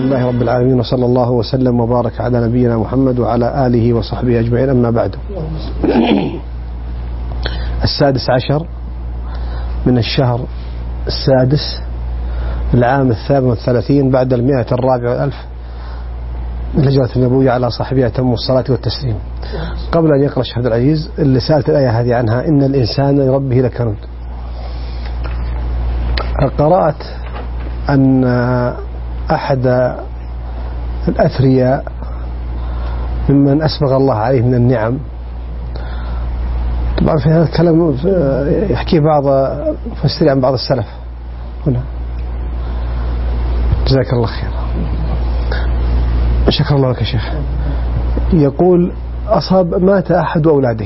لله رب العالمين، وصلى الله وسلم وبارك على نبينا محمد وعلى آله وصحبه أجمعين. أما بعد، 16 من الشهر 6 العام 38 بعد 104 من الهجرة النبوية على صاحبها تم الصلاة والتسليم. قبل أن يقرأ الشيخ عبد العزيز اللي سألت الآية هذه عنها، إن الإنسان لربه لكنود، قرأت أن أحد الأثرياء ممن أسبغ الله عليه من النعم، طبعا في هذا الكلام يحكي بعض مفسرين عن بعض السلف هنا، جزاك الله خير، شكر الله لك يا شيخ. يقول مات أحد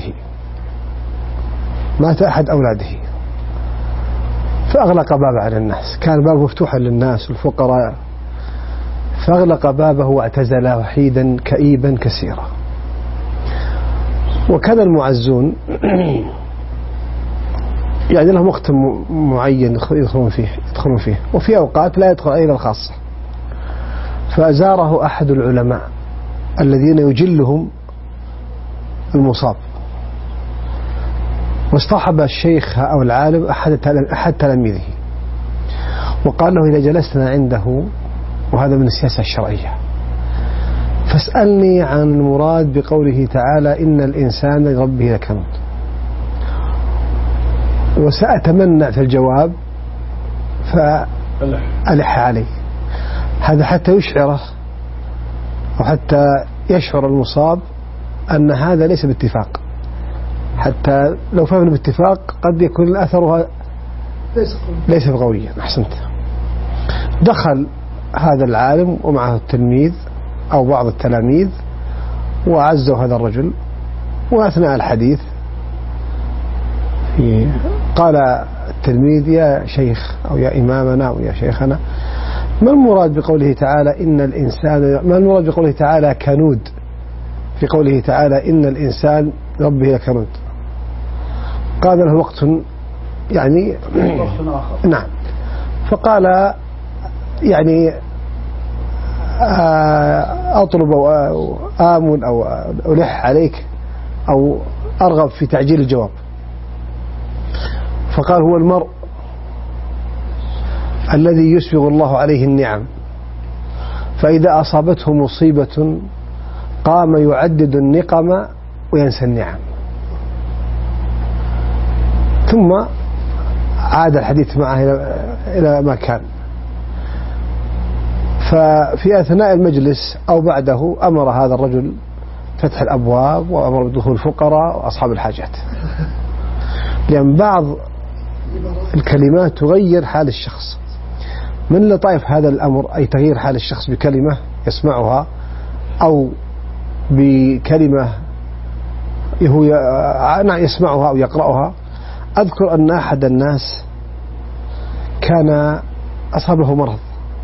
أولاده فأغلق بابه على الناس، كان بابه مفتوحا للناس والفقراء، فأغلق بابه واعتزل وحيدا كئيبا كثيرا. وكان المعزون يعني لهم وقت معين يدخلون فيه، وفي أوقات لا يدخل إلا الخاصة. فزاره أحد العلماء الذين يجلهم المصاب، واصطحب الشيخ أو العالم أحد تلاميذه، وقال له: إذا جلسنا عنده، وهذا من السياسة الشرعية، فاسألني عن المراد بقوله تعالى: إن الإنسان لربه لكنود، وسأتمنى في الجواب فألح عليه. هذا حتى يشعره وحتى يشعر المصاب أن هذا ليس باتفاق، حتى لو فهمنا باتفاق قد يكون أثرها ليس بقويا. أحسنت. دخل هذا العالم ومعه التلميذ أو بعض التلاميذ وعزوا هذا الرجل، وأثناء الحديث قال التلميذ: يا شيخ أو يا إمامنا أو يا شيخنا، ما المراد بقوله تعالى إن الإنسان، ما المراد بقوله تعالى كنود، في قوله تعالى إن الإنسان ربه لكنود؟ قال له: وقت يعني آخر. نعم. فقال: يعني أطلب أو آمل أو ألح عليك أو أرغب في تعجيل الجواب. فقال: هو المرء الذي يسبغ الله عليه النعم، فإذا أصابته مصيبة قام يعدد النقم وينسى النعم. ثم عاد الحديث معه إلى ما كان. ففي أثناء المجلس أو بعده أمر هذا الرجل فتح الأبواب، وأمر بدخول الفقراء وأصحاب الحاجات، لأن بعض الكلمات تغير حال الشخص. من لطائف هذا الأمر أي تغيير حال الشخص بكلمة يسمعها أو بكلمة هو يسمعها أو يقرأها. أذكر أن أحد الناس كان أصابه مرض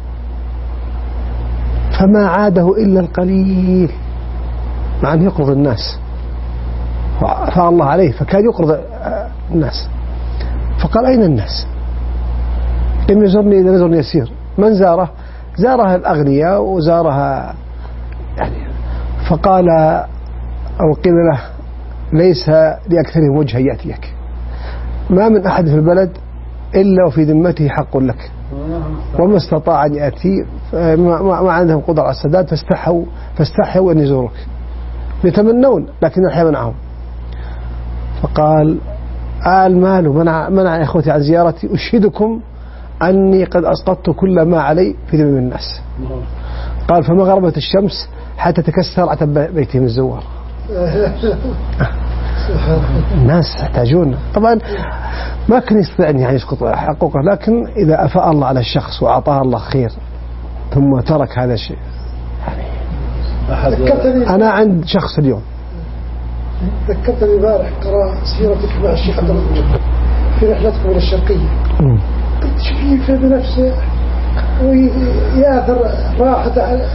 فما عاده إلا القليل، مع أن يقرض الناس، فالله عليه، فكان يقرض الناس. فقال: أين الناس؟ لم يزرني إذا نزر يسير. من زاره؟ زارها الأغنياء وزارها يعني. فقال أو قيل له: ليس لأكثرهم وجها يأتيك، ما من أحد في البلد إلا وفي ذمته حق لك، وما استطاع أن يأتي، ما عندهم قدرة على السداد، فاستحوا أن يزوروك، يتمنون لكن الحياة منعهم. فقال: المال منع يا أخوتي عن زيارتي، أشهدكم أني قد أسقطت كل ما علي في ذمم الناس. قال: فما غربت الشمس حتى تكسر عتب بيتهم الزوار. الناس يحتاجون، طبعا ما كان يستطيع أن يسقط حقوقه، لكن إذا أفاء الله على الشخص وأعطاه الله خير ثم ترك هذا الشيء يعني. أنا عند شخص اليوم ذكرتني البارح قراءة سيرتك مع الشيخ عبد الله في رحلتكم إلى الشرقية، قلت شوفي بنفسه ويأثر راحة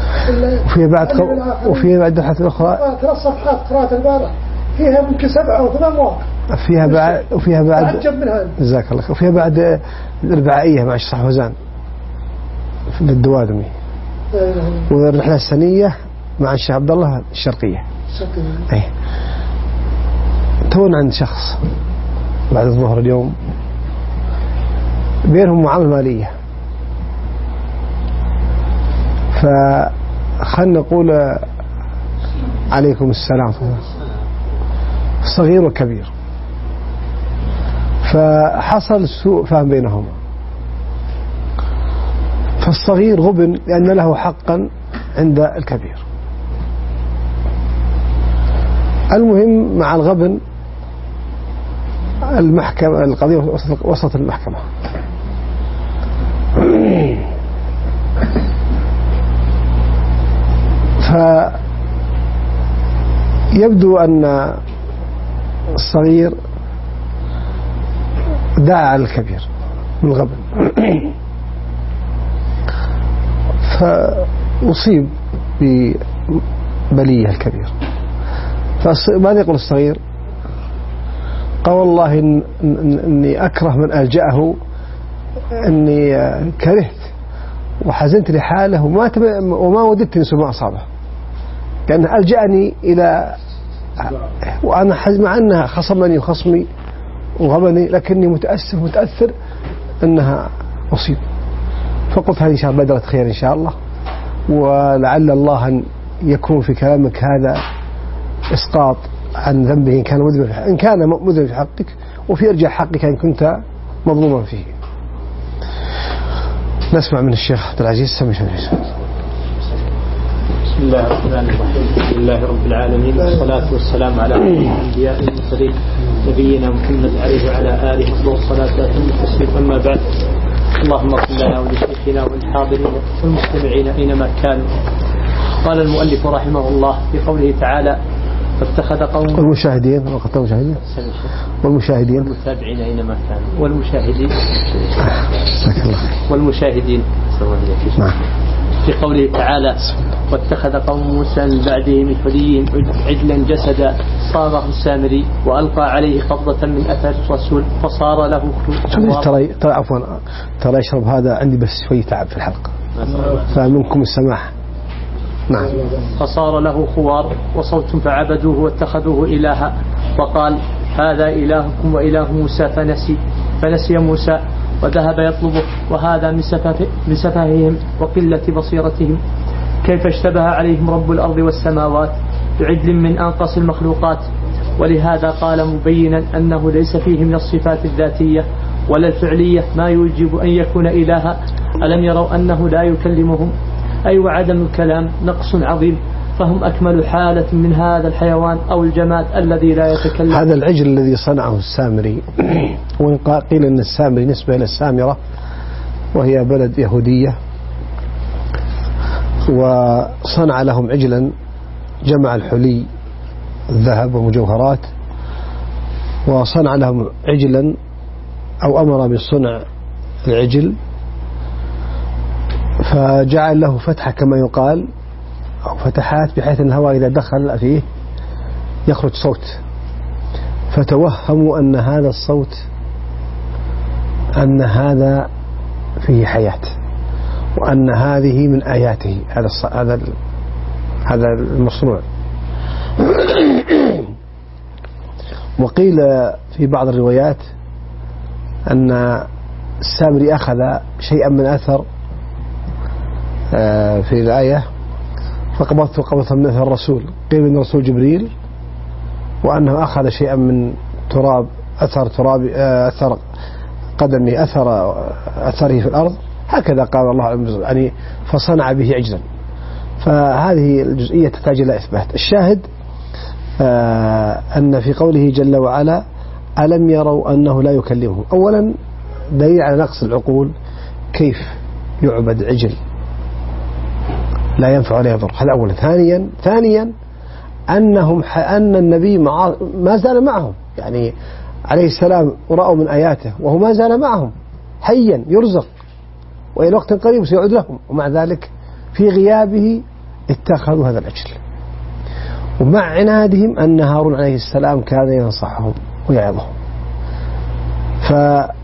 وفي بعد رحلة أخرى 3 صفحات قراءة البارح فيها ممكن 7 أو 8 مواقف، وفيها بعد تعجب منها. جزاك الله خير. وفيها بعد الرباعية مع الشيخ حوزان في الدوادمي. والرحلة السنية مع الشيخ عبد الله الشرقية. أي تون عند شخص بعد الظهر اليوم بينهم معاملة مالية، فخلنا نقول عليكم السلام، صغير وكبير، فحصل سوء فهم بينهما، فالصغير غبن لأن له حقا عند الكبير. المهم مع الغبن المحكمة القضية وسط المحكمة، فيبدو أن الصغير دعا على الكبير من الغبن فأصيب ببلية الكبير. فماذا يقول الصغير؟ قال والله إني أكره من ألجأه، إني كرهت وحزنت لحاله وما وددت نسو ما أصابه، لأنه ألجأني إلى وأنا مع أنها خصمني وخصمي وغبني، لكني متأثر أنها أصيب. فقلت هذه إن شاء الله بدرة خير إن شاء الله، ولعل الله أن يكون في كلامك هذا إسقاط عن ذنبه إن كان مذنب في حقك، وفي إرجاع حقك إن كنت مظلوما فيه. نسمع من الشيخ عبد العزيز سمي شمس. بسم الله الرحمن الرحيم. الحمد لله رب العالمين، والصلاة والسلام على الأنبياء المرسلين نبينا محمد عليه وعلى آله والصلاة والتسليم. أما بعد، اللهم اغفر لنا ولشيخنا والحاضرين والمستمعين أينما كانوا. قال المؤلف رحمه الله في قوله تعالى: فاتخذ قوم والمشاهدين والمتابعين أينما كانوا والمشاهدين في قوله تعالى: واتخذ قوم موسى من بعده من حليهم عجلا جسدا صاغه السامري وألقى عليه قبضة من أثر الرسول فصار له ترى عفوا ترى يشرب هذا عندي بس شوي تعب في الحلقة فمنكم السماح. نعم. فصار له خوار وصوت فعبدوه واتخذوه إلها، وقال: هذا إلهكم وإله موسى فنسي موسى وذهب يطلبه، وهذا من سفههم وقلة بصيرتهم. كيف اشتبه عليهم رب الأرض والسماوات بعجل من أنقص المخلوقات. ولهذا قال مبينا أنه ليس فيه من الصفات الذاتية ولا الفعلية ما يوجب أن يكون إلها. ألم يروا أنه لا يكلمهم؟ أي وعدم الكلام نقص عظيم، فهم أكمل حالة من هذا الحيوان أو الجماد الذي لا يتكلم. هذا العجل الذي صنعه السامري، وإن قيل أن السامري نسبة إلى السامرة وهي بلد يهودية، وصنع لهم عجلا جمع الحلي الذهب ومجوهرات، وصنع لهم عجلا أو أمر بصنع العجل فجعل له فتحة كما يقال أو فتحات بحيث أن الهواء إذا دخل فيه يخرج صوت، فتوهموا أن هذا الصوت أن هذا فيه حياة وأن هذه من آياته هذا المصنوع. وقيل في بعض الروايات أن السامري أخذ شيئا من أثر في الآية فقبضته قبضة من أثر الرسول، قيل من الرسول جبريل، وأنه أخذ شيئا من تراب أثر قدمه أثره في الأرض، هكذا قال الله يعني فصنع به عجلا. فهذه الجزئية تحتاج إلى إثبات. الشاهد أن في قوله جل وعلا: ألم يروا أنه لا يكلمهم. أولا دليل على نقص العقول، كيف يعبد عجل لا ينفع ولا يضر، هذا أولا. ثانيا أن النبي ما زال معهم، يعني عليه السلام رأوا من آياته وهو ما زال معهم حيا يرزق وإلى وقت قريب سيعود لهم، ومع ذلك في غيابه اتخذوا هذا العجل. ومع عنادهم أن هارون عليه السلام كان ينصحهم ويعظهم.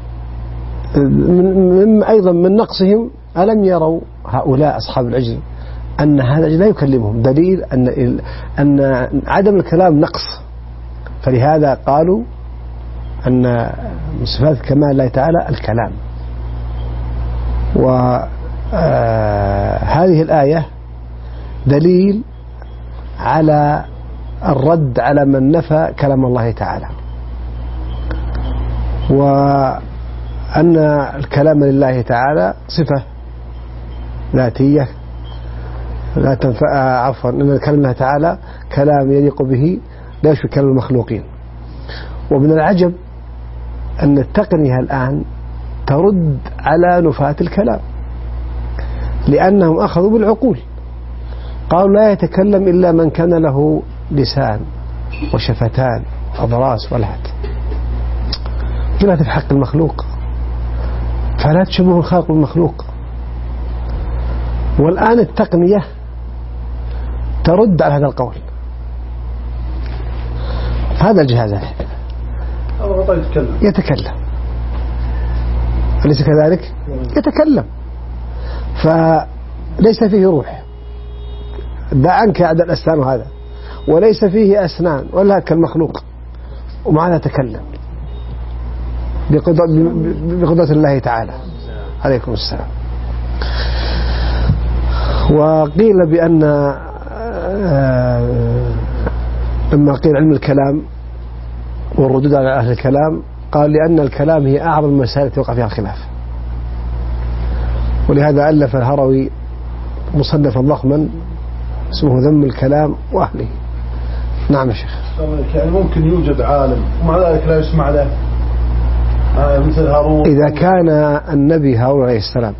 أيضا من نقصهم ألم يروا هؤلاء أصحاب العجل أن هذا لا يكلمهم، دليل أن عدم الكلام نقص. فلهذا قالوا أن من صفات كمال الله تعالى الكلام. وهذه الآية دليل على الرد على من نفى كلام الله تعالى، وأن الكلام لله تعالى صفة ذاتية لا تنفع، عفوا، أن الكلام لله تعالى كلام يليق به لا يشبه كلام المخلوقين. ومن العجب أن التقنية الآن ترد على نفاة الكلام، لأنهم أخذوا بالعقول، قالوا لا يتكلم إلا من كان له لسان وشفتان وأضراس ولحد. جلت في حق المخلوق، فلا تشبه الخالق بالمخلوق. والآن التقنية ترد على هذا القول. هذا الجهاز يتكلم، أليس كذلك؟ يتكلم، فليس فيه روح، دع عنك عدد الأسنان وهذا، وليس فيه أسنان ولا كالمخلوق، ومع هذا تكلم بقدرة الله تعالى. عليكم السلام. وقيل بأن لما قيل علم الكلام والردود على أهل الكلام، قال لأن الكلام هي أعظم المسائل التي وقع فيها الخلاف، ولهذا ألف الهروي مصنفا ضخما اسمه ذم الكلام وأهله. نعم يا شيخ. يعني ممكن يوجد عالم ومع ذلك لا يسمع له، مثل هارون. إذا كان النبي هارون عليه السلام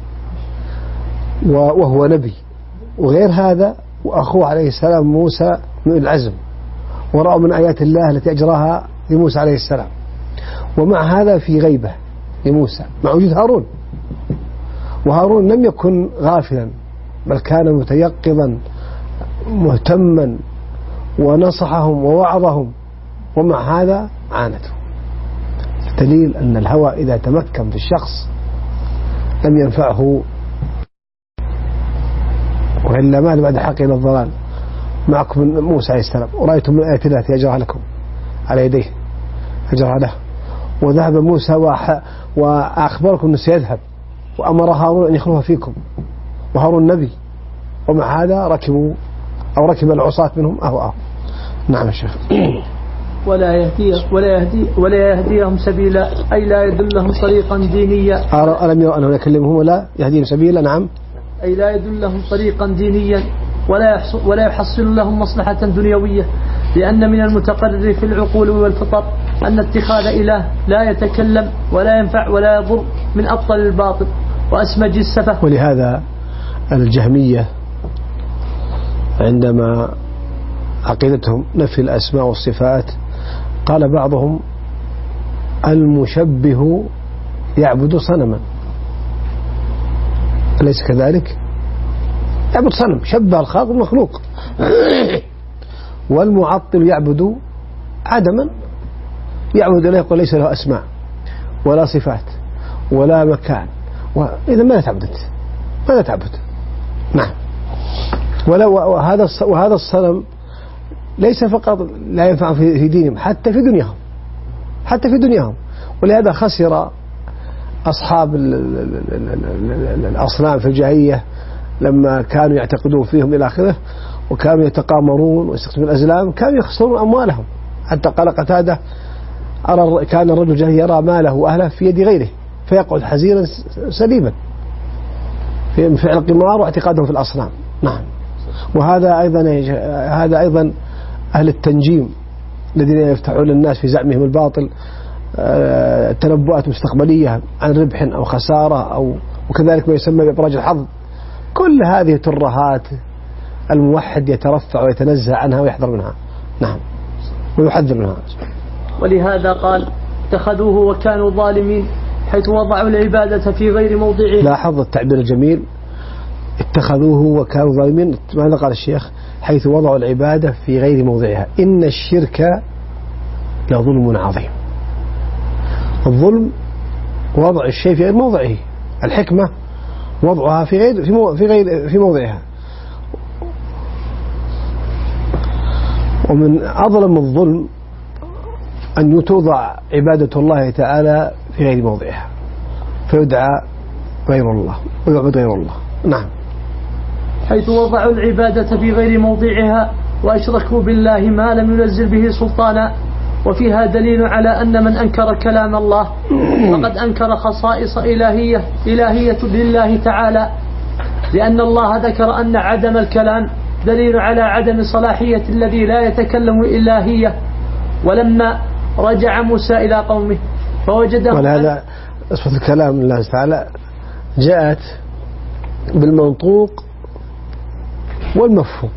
وهو نبي، وغير هذا وأخوه عليه السلام موسى من العزم، ورأوا من آيات الله التي أجراها لموسى عليه السلام، ومع هذا في غيبة لموسى مع وجود هارون. وهارون لم يكن غافلا، بل كان متيقظا مهتما ونصحهم ووعظهم، ومع هذا عانته. دليل أن الهوى إذا تمكن في الشخص لم ينفعه، وإلا مال بعد حق إلى الضلال. معكم موسى عليه السلام، ورأيتم من آيات الله التي أجرها لكم على يديه، أجرها له، وذهب موسى وأخبركم أنه سيذهب، وأمر هارون أن يخلوها فيكم، وهارون نبي، ومع هذا ركب العصاة منهم أهو. نعم يا شيخ. ولا يهديهم سبيلا، أي لا يدلهم طريقا دينيا. ألم يروا أنه يكلمهم ولا يهديهم سبيلا؟ نعم، أي لا يدلهم طريقا دينيا ولا يحصل لهم مصلحة دنيوية، لأن من المتقرر في العقول والفطر أن اتخاذ إله لا يتكلم ولا ينفع ولا يضر من أبطل الباطل وأسمج السفه. ولهذا الجهمية عندما عقيدتهم نفي الأسماء والصفات، قال بعضهم المشبه يعبد صنما، أليس كذلك؟ يعبد صنم، شبه الخالق بالمخلوق. والمعطل يعبد عدما، يعبد لا يقول ليس له أسماء ولا صفات ولا مكان، إذا ماذا تعبد؟ نعم. وهذا الصنم ليس فقط لا ينفع في دينهم، حتى في دنياهم. ولهذا خسر أصحاب الأصنام في الجاهلية لما كانوا يعتقدون فيهم إلى آخره، وكانوا يتقامرون ويستخدمون الأزلام، كانوا يخسرون أموالهم. حتى قال قتادة كان الرجل الجاهلي يرى ماله وأهله في يد غيره فيقعد حزينا سليما في فعل القمار واعتقادهم في الأصنام. نعم. وهذا أيضا أهل التنجيم الذين يفتحون للناس في زعمهم الباطل تنبؤات مستقبلية عن ربح أو خسارة وكذلك ما يسمى بإبراج الحظ. كل هذه ترهات الموحد يترفع ويتنزه عنها ويحذر منها. نعم، ويحذر منها. ولهذا قال اتخذوه وكانوا ظالمين، حيث وضعوا العبادة في غير موضعها. لاحظ التعبير الجميل، اتخذوه وكانوا ظالمين. ماذا قال الشيخ؟ حيث وضعوا العبادة في غير موضعها. إن الشرك لظلم عظيم. الظلم وضع الشيء في غير موضعه، الحكمة وضعها في موضعها. ومن أظلم الظلم أن توضع عبادة الله تعالى في غير موضعها فيدعى غير الله ويعبد غير الله. نعم. حيث وضعوا العبادة في غير موضعها وأشركوا بالله ما لم ينزل به سلطانا. وفيها دليل على أن من أنكر كلام الله فقد أنكر خصائص إلهية لله تعالى، لأن الله ذكر أن عدم الكلام دليل على عدم صلاحية الذي لا يتكلم إلهية. ولما رجع موسى إلى قومه فوجدهم ولهذا صفة الكلام لله تعالى جاءت بالمنطوق والمفهوم.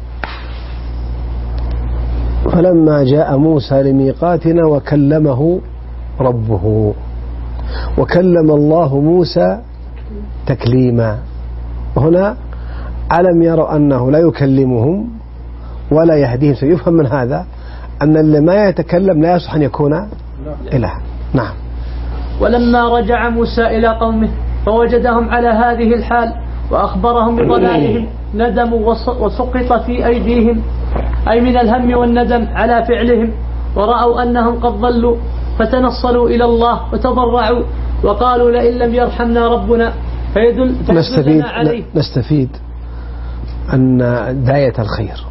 فلما جاء موسى لميقاتنا وكلمه ربه، وكلم الله موسى تكليما. وهنا ألم يروا أنه لا يكلمهم ولا يهديهم، سيفهم من هذا أن اللي ما يتكلم لا يصح أن يكون إله. نعم. ولما رجع موسى إلى قومه فوجدهم على هذه الحال وأخبرهم بضلالهم ندموا وسقط في أيديهم، أي من الهم والندم على فعلهم، ورأوا أنهم قد ضلوا فتنصلوا إلى الله وتضرعوا وقالوا لئن لم يرحمنا ربنا فيدلنا عليه. نستفيد أن داعية الخير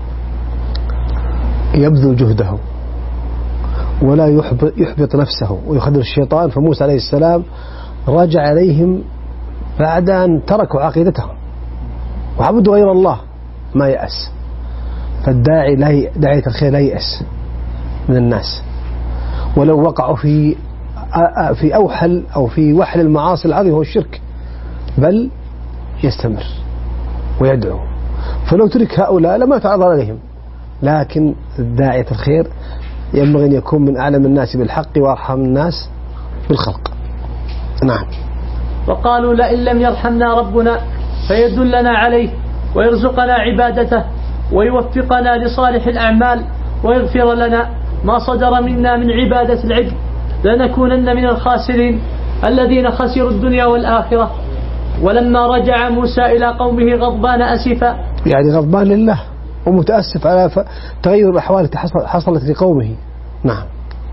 يبذل جهده ولا يحبط نفسه ويخدر الشيطان. فموسى عليه السلام رجع عليهم بعد أن تركوا عقيدتهم وعبدوا غير الله ما يأس. فالداعي داعية الخير لا يأس من الناس ولو وقعوا في أوحل أو في وحل المعاصي العظيمة هو الشرك، بل يستمر ويدعو. فلو ترك هؤلاء لما تعرض عليهم. لكن داعية الخير ينبغي أن يكون من أعلم الناس بالحق وأرحم الناس بالخلق. نعم. وقالوا لئن لم يرحمنا ربنا فيدلنا عليه ويرزقنا عبادته ويوفقنا لصالح الأعمال ويغفر لنا ما صدر منا من عبادة العبد لنكونن من الخاسرين الذين خسروا الدنيا والآخرة. ولما رجع موسى إلى قومه غضبان أسفا، يعني غضبان لله ومتأسف على تغير الأحوال التي حصلت لقومه. نعم.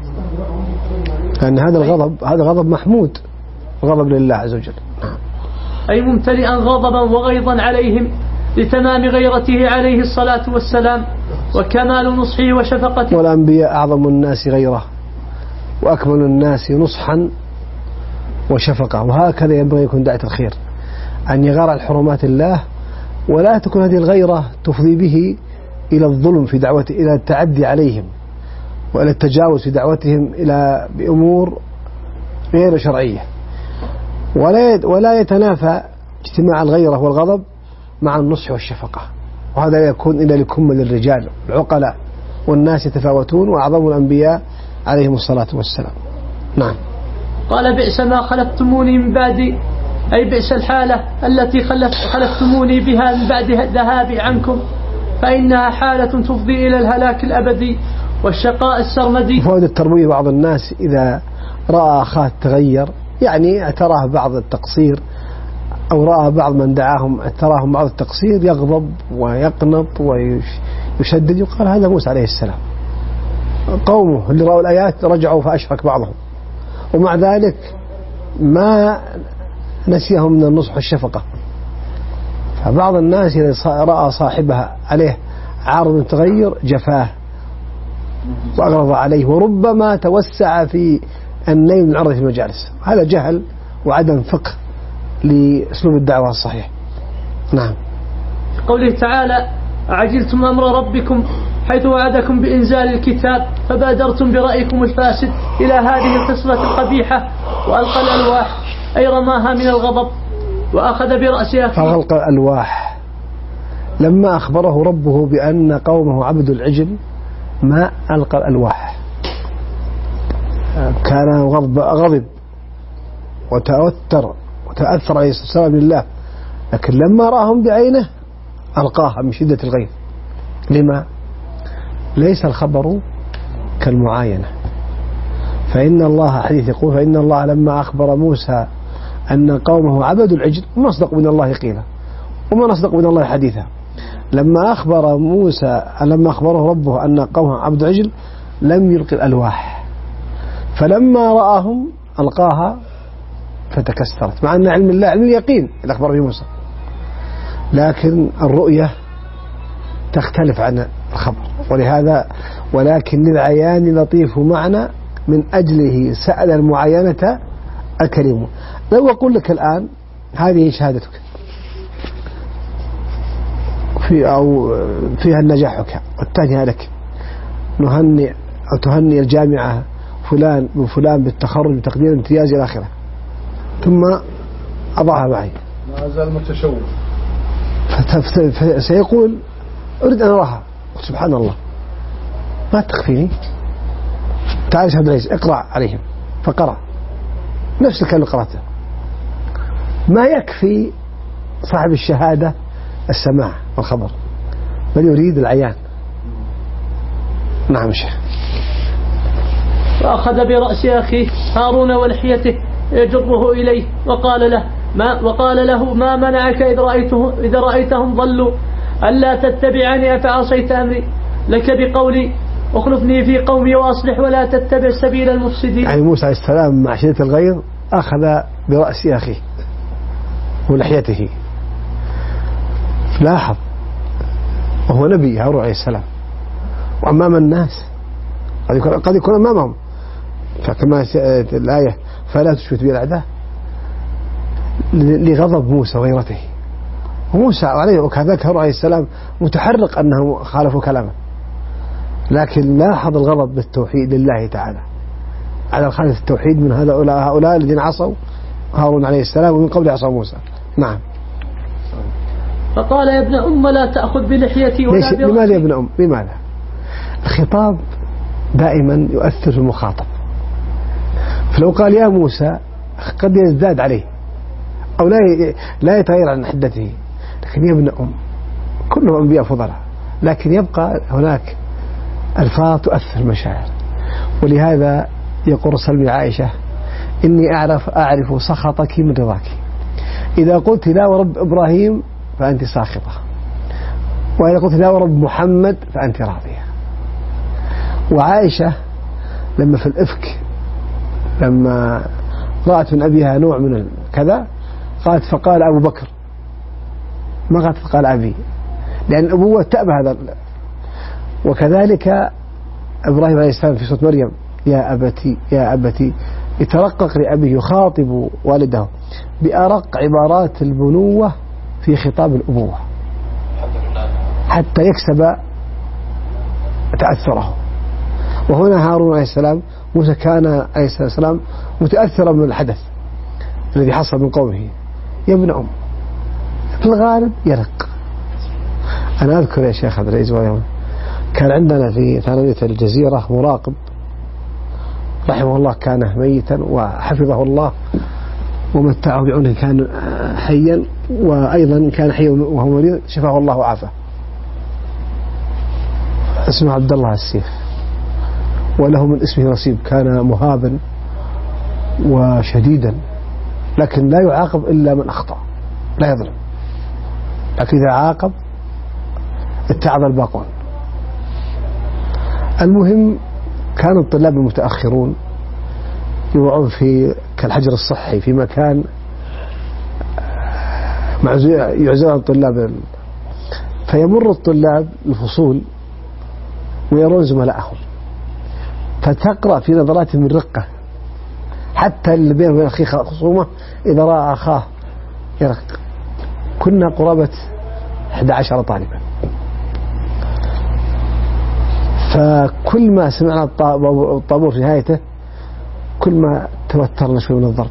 لأن هذا غضب محمود، غضب لله عز وجل. نعم. أي ممتلئا غضبا وغيظا عليهم لتمام غيرته عليه الصلاة والسلام وكمال نصحه وشفقته. والأنبياء أعظم الناس غيره وأكمل الناس نصحا وشفقة. وهكذا ينبغي يكون داعية الخير، أن يغار على حرمات الله ولا تكون هذه الغيرة تفضي به إلى الظلم في دعوته، إلى التعدي عليهم وإلى التجاوز في دعوتهم إلى بأمور غير شرعية. ولا يتنافى اجتماع الغيرة والغضب مع النصح والشفقة. وهذا يكون إلا لكمل الرجال العقلاء، والناس يتفاوتون وأعظم الأنبياء عليهم الصلاة والسلام. نعم. قال بئس ما خلفتموني من بعدي، أي بئس الحالة التي خلفتموني بها من بعد ذهابي عنكم، فإنها حالة تفضي إلى الهلاك الأبدي والشقاء السرمدي. فوائد التربية، بعض الناس إذا رأى أخاه تغير، يعني اعتراه بعض التقصير أو رأى بعض من دعاهم اعتراهم بعض التقصير يغضب ويقنط ويشدد. يقال هذا موسى عليه السلام، قومه اللي رأوا الآيات رجعوا فأشرك بعضهم، ومع ذلك ما نسيهم من النصح والشفقة. فبعض الناس إذا رأى صاحبها عليه عارض تغير جفاه وأغرض عليه، وربما توسع في النيل من عرض المجالس. هذا جهل وعدم فقه لأسلوب الدعوة الصحيح. نعم. قوله تعالى عجلتم أمر ربكم حيث وعدكم بإنزال الكتاب فبادرتم برأيكم الفاسد إلى هذه الخصلة القبيحة وألقى الألواح، أي رماها من الغضب وأخذ برأسها. فألقى الألواح لما أخبره ربه بأن قومه عبدوا العجل ما ألقى الألواح، كان غضب وتأثر عليه السلام بالله، لكن لما رأهم بعينه ألقاها من شدة الغيظ. لما؟ ليس الخبر كالمعاينة. فإن الله حديث يقول فإن الله لما أخبر موسى أن قومه عبدوا العجل ما أصدق من الله قيلا وما نصدق من الله حديثا. لما أخبره ربه أن قومه عبد عجل لم يلقي الألواح، فلما رآهم ألقاها فتكسرت، مع أن علم الله علم اليقين اللي أخبر به موسى، لكن الرؤية تختلف عن الخبر. ولهذا ولكن للعيان لطيف معنى من أجله سأل المعاينة الكريم. لو أقول لك الآن هذه شهادتك فيها نجاحك والتهنئة لك، نهنئ أو تهنئ الجامعة فلان من فلان بالتخرج بتقدير امتياز إلى آخره، ثم أضعها معي ما زال متشوق، فسيقول أريد أن أراها. سبحان الله ما تخفيني، تعال شهد العيس اقرأ عليهم، فقرأ نفس الكلام اللي قرأته. ما يكفي صاحب الشهادة السماع والخبر، بل يريد العيان. نعم شيخ. فأخذ برأس أخيه هارون ولحيته يجره إليه وقال له ما منعك إذا رأيتهم ضلوا ألا تتبعني أفعصيت أمري لك بقولي اخلفني في قومي وأصلح ولا تتبع سبيل المفسدين. يعني موسى عليه السلام مع شدة الغيظ أخذ برأس أخيه ولحيته. لاحظ وهو نبي هارون عليه السلام وأمام الناس، قد يكون أمامهم، فكما الآية فلا تشفت بي الأعداء، لغضب موسى وغيرته. وموسى عليه وكذلك هارون عليه السلام متحرق أنهم خالفوا كلامه، لكن لاحظ الغضب بالتوحيد لله تعالى على خالف التوحيد من هؤلاء الذين عصوا هارون عليه السلام ومن قبل عصوا موسى. نعم. فقال يا ابن أم لا تأخذ بلحيتي ولا برأسي. لماذا يا ابن أم؟ لماذا؟ الخطاب دائما يؤثر في المخاطب، فلو قال يا موسى قد يزداد عليه أو لا يتغير عن حدته، لكن يا ابن أم كلهم أنبياء فضلاء، لكن يبقى هناك ألفاظ تؤثر المشاعر. ولهذا يقول سلمي عائشة إني أعرف سخطك من رضاك، إذا قلت لا ورب إبراهيم فأنت ساخطة، وإذا قلت لا ورب محمد فأنت راضية. وعائشة لما في الإفك لما رأت من أبيها نوع من كذا قالت فقال أبو بكر، ما قالت فقال أبي، لأن الأبوة تأبى هذا. وكذلك إبراهيم عليه السلام في سورة مريم يا أبتي يا أبتي يترقق لأبيه، يخاطب والده بأرق عبارات البنوة في خطاب الأبوة حتى يكسب تأثره. وهنا هارون عليه السلام موسى كان عليه السلام متأثرا من الحدث الذي حصل من قومه. يا ابن أم في الغالب يرق. أنا أذكر يا شيخ عبد العزيز كان عندنا في ثانوية الجزيرة مراقب رحمه الله، كان ميتا وحفظه الله ومتعه بعونه، كان حيا وأيضا كان حيا وهو مريض شفاه الله وعافاه، اسمه عبد الله السيف، وله من اسمه نصيب، كان مهابا وشديدا، لكن لا يعاقب إلا من أخطأ، لا يظلم، لكن إذا عاقب اتعظ الباقون. المهم كان الطلاب المتأخرون يوضعون في كالحجر الصحي في مكان يعزون الطلاب، فيمر الطلاب الفصول ويرون زملائهم، فتقرأ في نظراتهم من رقة، حتى اللي بينه وبين أخيه خصومة إذا رأى أخاه يرق. كنا قرابة 11 طالبا، فكل ما سمعنا الطابور في نهايته كل ما توترنا شوي من الضرب.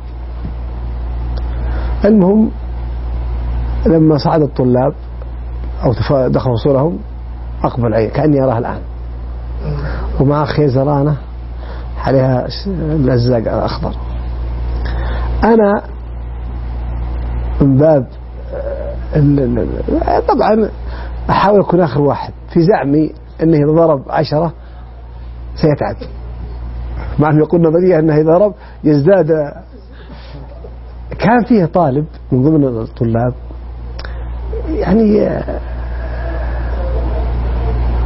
المهم لما صعد الطلاب أو دخلوا فصولهم أقبل علي كأني أراه الآن، ومع خيزرانة عليها الأزاق الأخضر. أنا من باب طبعا أحاول أكون آخر واحد في زعمي أنه إذا ضرب 10 سيتعب، مع أنه يقول نظرية أنه إذا ضرب يزداد. كان فيه طالب من ضمن الطلاب يعني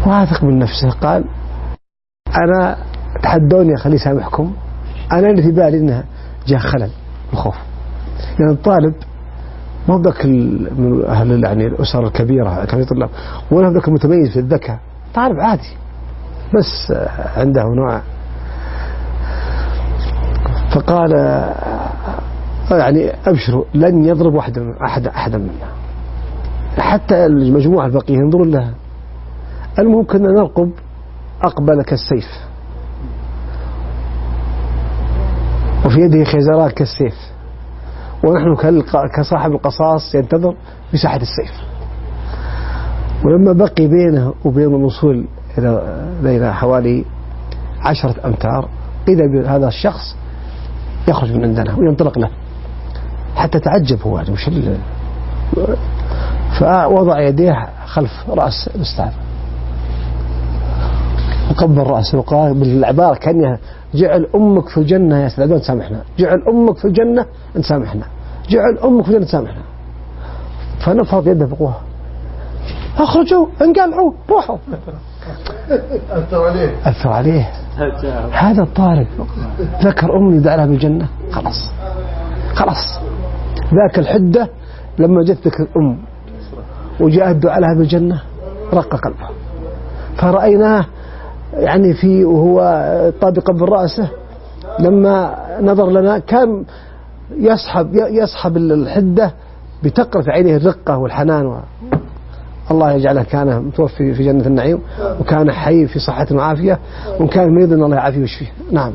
واثق من نفسه قال أنا تحدوني أخليه يسامحكم، أنا اللي في بالي إنها جاء خلل الخوف، لأن يعني الطالب ما هو ذاك من أهل يعني الأسر الكبيرة كما يطلب، ولا هو ذاك المتميز في الذكاء، طالب عادي بس عنده نوع. فقال يعني أبشروا لن يضرب أحدا منا، حتى المجموعة البقية ينظرون لها. المهم كنا نرقب أقبل كالسيف وفي يده خيزران كالسيف، ونحن كصاحب القصاص ينتظر بساحة السيف. ولما بقي بينه وبين الوصول إلى حوالي 10 أمتار إذا هذا الشخص يخرج من عندنا وينطلق له، حتى تعجب هو يعني مش فوضع يديه خلف رأس المستعد وقبل رأسه وقال بالعبارة كأنها جعل أمك في الجنة يا سيدنا تسامحنا، جعل أمك في الجنة أن تسامحنا، جعل أمك في الجنة تسامحنا. فنفض يده بقوة، أخرجوا انقلعوا روحوا. أثر عليه هذا الطالب ذكر أمي دعا لها بالجنة، خلاص ذاك الحدة لما جت ذكر الأم وجاء الدعاء لها بالجنة رق قلبه. فرأيناه يعني في وهو طابقا بالرأسه لما نظر لنا كان يصحب الحدة بتقر في عينه الرقة والحنان الله يجعله كان متوفي في جنة النعيم وكان حي في صحة وعافية، وكان مريض الله يعافيه ويشفيه. نعم.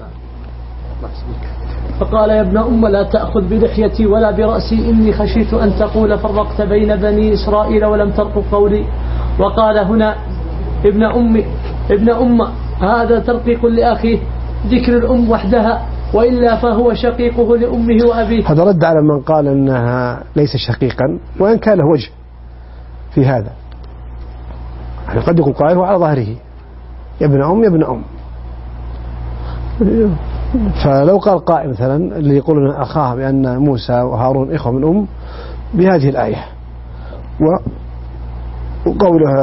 فقال يا ابن أم لا تأخذ بلحيتي ولا برأسي إني خشيت أن تقول فرقت بين بني إسرائيل ولم ترق قولي. وقال هنا ابن أم هذا ترقيق لأخيه، ذكر الأم وحدها وإلا فهو شقيقه لأمه وأبيه. هذا رد على من قال أنها ليس شقيقا وإن كان له وجه في هذا، يعني قد يقول قائل على ظهره يا ابن أم. فلو قال قائل مثلا اللي يقولون أخاه بأن موسى وهارون إخوة من أم بهذه الآية وقولها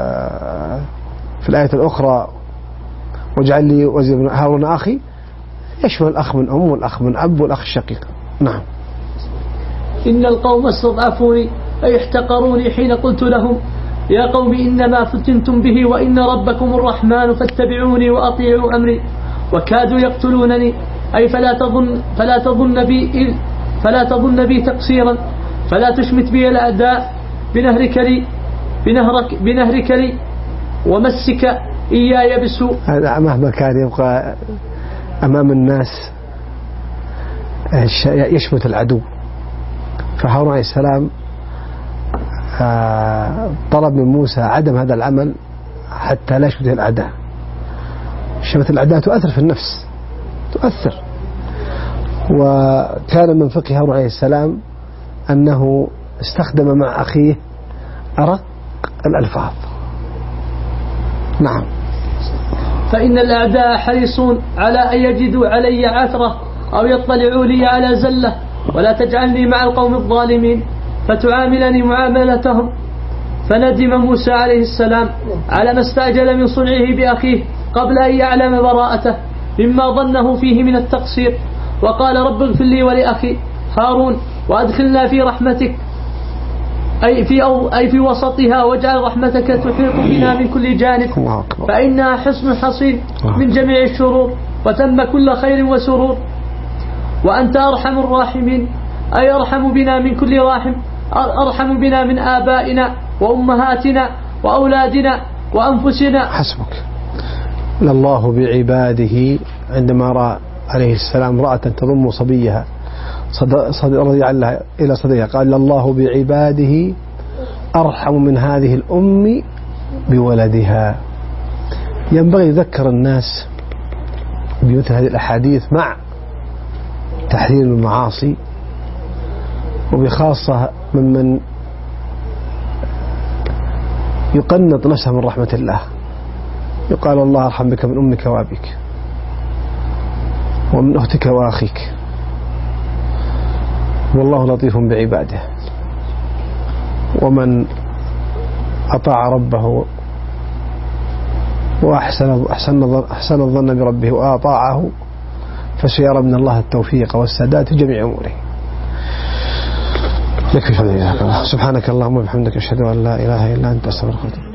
في الآية الأخرى واجعل لي وزيرا هارون أخي يشمل الأخ من أم والأخ من أب والأخ الشقيق. نعم. إن القوم استضعفوني أي احتقروني حين قلت لهم يا قوم إنما فتنتم به وإن ربكم الرحمن فاتبعوني وأطيعوا أمري وكادوا يقتلونني أي فلا تظن بي تقصيرا فلا تشمت بي الأعداء بنهرك لي ومسك إياي بسوء. هذا مهما كان يبقى أمام الناس يشمت العدو. فهارون عليه السلام طلب من موسى عدم هذا العمل حتى لا يشمت الأعداء. شمت الأعداء تؤثر في النفس، تؤثر. وكان من فقه هارون عليه السلام أنه استخدم مع أخيه أرق الألفاظ. نعم. فإن الأعداء حريصون على أن يجدوا علي عثرة أو يطلعوا لي على زلة ولا تجعلني مع القوم الظالمين فتعاملني معاملتهم. فندم موسى عليه السلام على ما استعجل من صنعه بأخيه قبل أن يعلم براءته مما ظنه فيه من التقصير، وقال رب اغفر لي ولأخي هارون وأدخلنا في رحمتك أي في وسطها واجعل رحمتك تحيط بنا من كل جانب فإنها حصن حصين من جميع الشرور وتم كل خير وسرور وأنت أرحم الراحمين أي أرحم بنا من كل راحم، أرحم بنا من آبائنا وأمهاتنا وأولادنا وأنفسنا. حسبك. الله بعباده عندما رأى عليه السلام امرأة تضم صبيها رضي عنها إلى صدرها قال الله بعباده أرحم من هذه الأم بولدها. ينبغي يذكر الناس بمثل هذه الأحاديث مع تحذير المعاصي، وبخاصة ممن يقنط نفسه من رحمة الله. يقال الله أرحم بك من أمك وأبيك ومن أختك وأخيك والله لطيف بعباده. ومن أطاع ربه وأحسن الظن بربه وأطاعه فسيرى من الله التوفيق والسداد في جميع أموره. يكفي. سبحانك اللهم وبحمدك أشهد أن لا إله إلا أنت أستغفرك.